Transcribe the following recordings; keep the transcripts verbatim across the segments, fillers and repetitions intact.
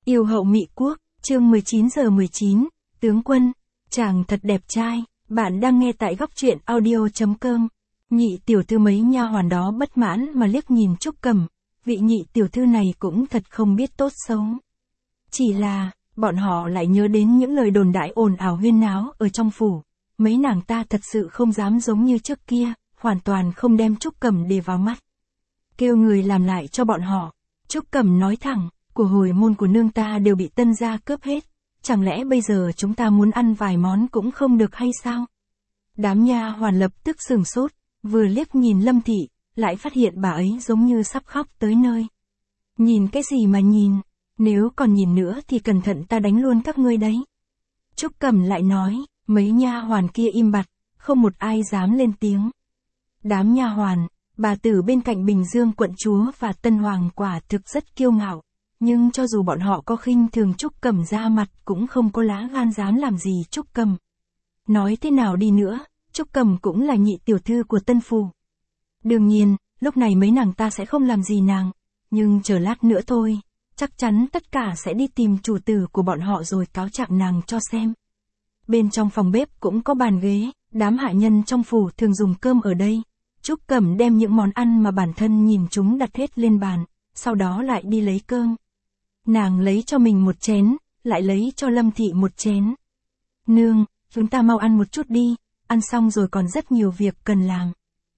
Yêu hậu Mị Quốc, chương mười chín giờ mười chín, tướng quân, chàng thật đẹp trai, bạn đang nghe tại góc truyện audio chấm com. Nhị tiểu thư mấy nha hoàn đó bất mãn mà liếc nhìn Trúc Cẩm, vị nhị tiểu thư này cũng thật không biết tốt xấu. Chỉ là, bọn họ lại nhớ đến những lời đồn đại ồn ào huyên náo ở trong phủ, mấy nàng ta thật sự không dám giống như trước kia, hoàn toàn không đem Trúc Cẩm để vào mắt. Kêu người làm lại cho bọn họ, Trúc Cẩm nói thẳng, của hồi môn của nương ta đều bị tân gia cướp hết, chẳng lẽ bây giờ chúng ta muốn ăn vài món cũng không được hay sao? Đám nha hoàn lập tức sửng sốt, vừa liếc nhìn Lâm Thị, lại phát hiện bà ấy giống như sắp khóc tới nơi. Nhìn cái gì mà nhìn, nếu còn nhìn nữa thì cẩn thận ta đánh luôn các ngươi đấy. Trúc Cẩm lại nói, mấy nha hoàn kia im bặt, không một ai dám lên tiếng. Đám nha hoàn, bà tử bên cạnh Bình Dương quận chúa và Tân Hoàng quả thực rất kiêu ngạo, nhưng cho dù bọn họ có khinh thường Trúc Cẩm ra mặt cũng không có lá gan dám làm gì Trúc Cẩm. Nói thế nào đi nữa, Trúc Cẩm cũng là nhị tiểu thư của Tân Phủ. Đương nhiên, lúc này mấy nàng ta sẽ không làm gì nàng, nhưng chờ lát nữa thôi, chắc chắn tất cả sẽ đi tìm chủ tử của bọn họ rồi cáo trạng nàng cho xem. Bên trong phòng bếp cũng có bàn ghế, đám hạ nhân trong phủ thường dùng cơm ở đây. Trúc Cẩm đem những món ăn mà bản thân nhìn chúng đặt hết lên bàn, sau đó lại đi lấy cơm. Nàng lấy cho mình một chén, lại lấy cho Lâm Thị một chén. Nương, chúng ta mau ăn một chút đi, ăn xong rồi còn rất nhiều việc cần làm.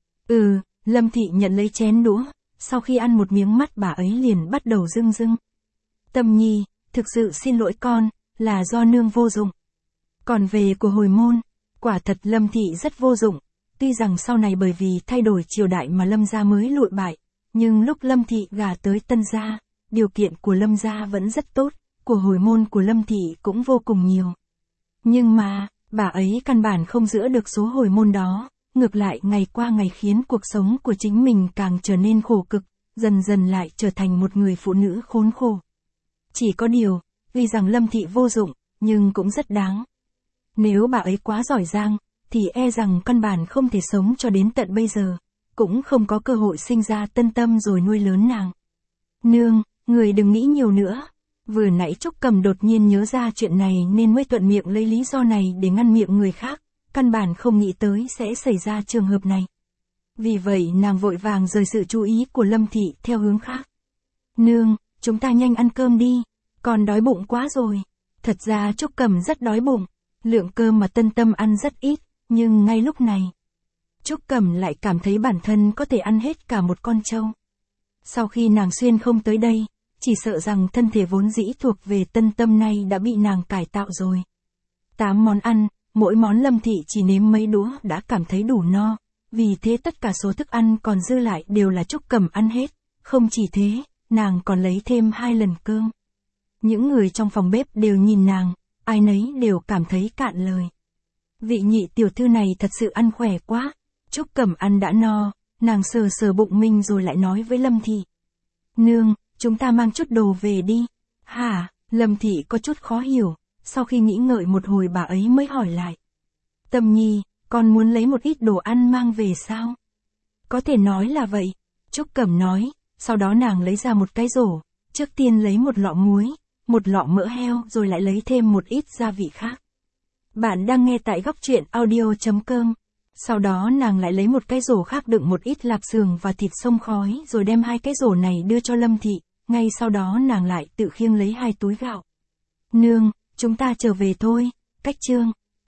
Ừ, Lâm Thị nhận lấy chén đũa, sau khi ăn một miếng mắt bà ấy liền bắt đầu rưng rưng. Tâm Nhi, thực sự xin lỗi con, là do nương vô dụng. Còn về của hồi môn, quả thật Lâm Thị rất vô dụng, tuy rằng sau này bởi vì thay đổi triều đại mà Lâm gia mới lụi bại, nhưng lúc Lâm Thị gả tới Tân gia, điều kiện của Lâm gia vẫn rất tốt, của hồi môn của Lâm Thị cũng vô cùng nhiều. Nhưng mà, bà ấy căn bản không giữ được số hồi môn đó, ngược lại ngày qua ngày khiến cuộc sống của chính mình càng trở nên khổ cực, dần dần lại trở thành một người phụ nữ khốn khổ. Chỉ có điều, vì rằng Lâm Thị vô dụng, nhưng cũng rất đáng. Nếu bà ấy quá giỏi giang, thì e rằng căn bản không thể sống cho đến tận bây giờ, cũng không có cơ hội sinh ra Tân Tâm rồi nuôi lớn nàng. Nương, người đừng nghĩ nhiều nữa. Vừa nãy Trúc Cẩm đột nhiên nhớ ra chuyện này nên mới thuận miệng lấy lý do này để ngăn miệng người khác, căn bản không nghĩ tới sẽ xảy ra trường hợp này. Vì vậy nàng vội vàng rời sự chú ý của Lâm Thị theo hướng khác. Nương, chúng ta nhanh ăn cơm đi, con đói bụng quá rồi. Thật ra Trúc Cẩm rất đói bụng, lượng cơm mà Tân Tâm ăn rất ít, nhưng ngay lúc này, Trúc Cẩm lại cảm thấy bản thân có thể ăn hết cả một con trâu. Sau khi nàng xuyên không tới đây, chỉ sợ rằng thân thể vốn dĩ thuộc về Tân Tâm này đã bị nàng cải tạo rồi. Tám món ăn, mỗi món Lâm Thị chỉ nếm mấy đũa đã cảm thấy đủ no, vì thế tất cả số thức ăn còn dư lại đều là Trúc Cẩm ăn hết, không chỉ thế, nàng còn lấy thêm hai lần cơm. Những người trong phòng bếp đều nhìn nàng, ai nấy đều cảm thấy cạn lời. Vị nhị tiểu thư này thật sự ăn khỏe quá, Trúc Cẩm ăn đã no, nàng sờ sờ bụng mình rồi lại nói với Lâm Thị. Nương, chúng ta mang chút đồ về đi. Hả? Lâm Thị có chút khó hiểu, sau khi nghĩ ngợi một hồi bà ấy mới hỏi lại. Tâm Nhi, con muốn lấy một ít đồ ăn mang về sao? Có thể nói là vậy, Trúc Cẩm nói, sau đó nàng lấy ra một cái rổ, trước tiên lấy một lọ muối, một lọ mỡ heo rồi lại lấy thêm một ít gia vị khác. Bạn đang nghe tại góc truyện audio chấm com. Sau đó nàng lại lấy một cái rổ khác đựng một ít lạp xưởng và thịt xông khói rồi đem hai cái rổ này đưa cho Lâm Thị, ngay sau đó nàng lại tự khiêng lấy hai túi gạo. Nương, chúng ta trở về thôi, cách chương.